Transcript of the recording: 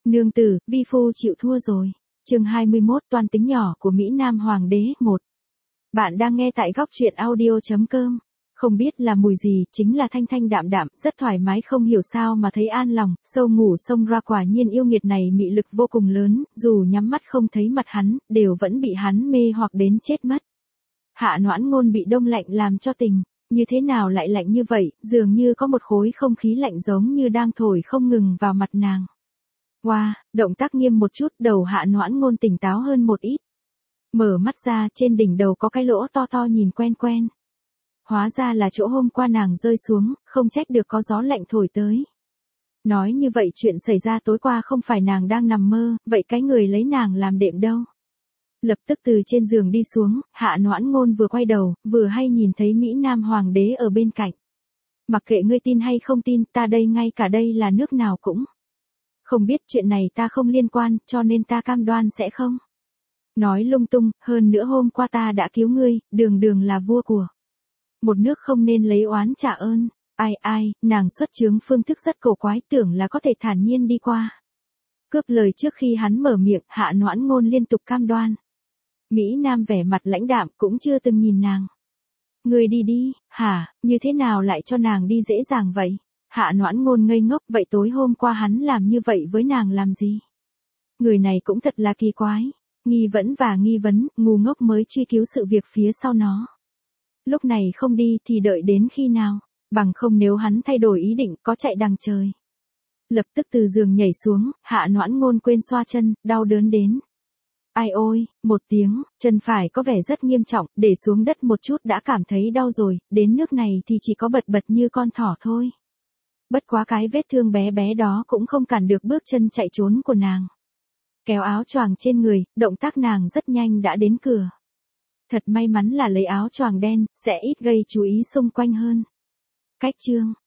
Nương tử, vi phu chịu thua rồi. Chương 21 toan tính nhỏ của Mỹ Nam Hoàng đế 1. Bạn đang nghe tại góc truyện audio.com. Không biết là mùi gì, chính là thanh thanh đạm đạm, rất thoải mái, không hiểu sao mà thấy an lòng, sâu ngủ xông ra, quả nhiên yêu nghiệt này mị lực vô cùng lớn, dù nhắm mắt không thấy mặt hắn, đều vẫn bị hắn mê hoặc đến chết mất. Hạ Noãn Ngôn bị đông lạnh làm cho tình, như thế nào lại lạnh như vậy, dường như có một khối không khí lạnh giống như đang thổi không ngừng vào mặt nàng. Wow, động tác nghiêm một chút, đầu Hạ Noãn Ngôn tỉnh táo hơn một ít. Mở mắt ra, trên đỉnh đầu có cái lỗ to to nhìn quen quen. Hóa ra là chỗ hôm qua nàng rơi xuống, không trách được có gió lạnh thổi tới. Nói như vậy chuyện xảy ra tối qua không phải nàng đang nằm mơ, vậy cái người lấy nàng làm đệm đâu. Lập tức từ trên giường đi xuống, Hạ Noãn Ngôn vừa quay đầu, vừa hay nhìn thấy Mỹ Nam Hoàng đế ở bên cạnh. Mặc kệ ngươi tin hay không tin, ta đây ngay cả đây là nước nào cũng không biết, chuyện này ta không liên quan, cho nên ta cam đoan sẽ không nói lung tung, hơn nữa hôm qua ta đã cứu ngươi, đường đường là vua của một nước, không nên lấy oán trả ơn. Ai, nàng xuất chướng phương thức rất cổ quái, tưởng là có thể thản nhiên đi qua. Cướp lời trước khi hắn mở miệng, Hạ Noãn Ngôn liên tục cam đoan. Mỹ Nam vẻ mặt lãnh đạm, cũng chưa từng nhìn nàng. Ngươi đi đi, hả, như thế nào lại cho nàng đi dễ dàng vậy? Hạ Noãn Ngôn ngây ngốc, vậy tối hôm qua hắn làm như vậy với nàng làm gì? Người này cũng thật là kỳ quái. Nghi vấn và nghi vấn, ngu ngốc mới truy cứu sự việc phía sau nó. Lúc này không đi thì đợi đến khi nào? Bằng không nếu hắn thay đổi ý định có chạy đằng trời. Lập tức từ giường nhảy xuống, Hạ Noãn Ngôn quên xoa chân, đau đớn đến. Ai ôi, một tiếng, chân phải có vẻ rất nghiêm trọng, để xuống đất một chút đã cảm thấy đau rồi, đến nước này thì chỉ có bật bật như con thỏ thôi. Bất quá cái vết thương bé bé đó cũng không cản được bước chân chạy trốn của nàng. Kéo áo choàng trên người, động tác nàng rất nhanh đã đến cửa. Thật may mắn là lấy áo choàng đen, sẽ ít gây chú ý xung quanh hơn. Cách chương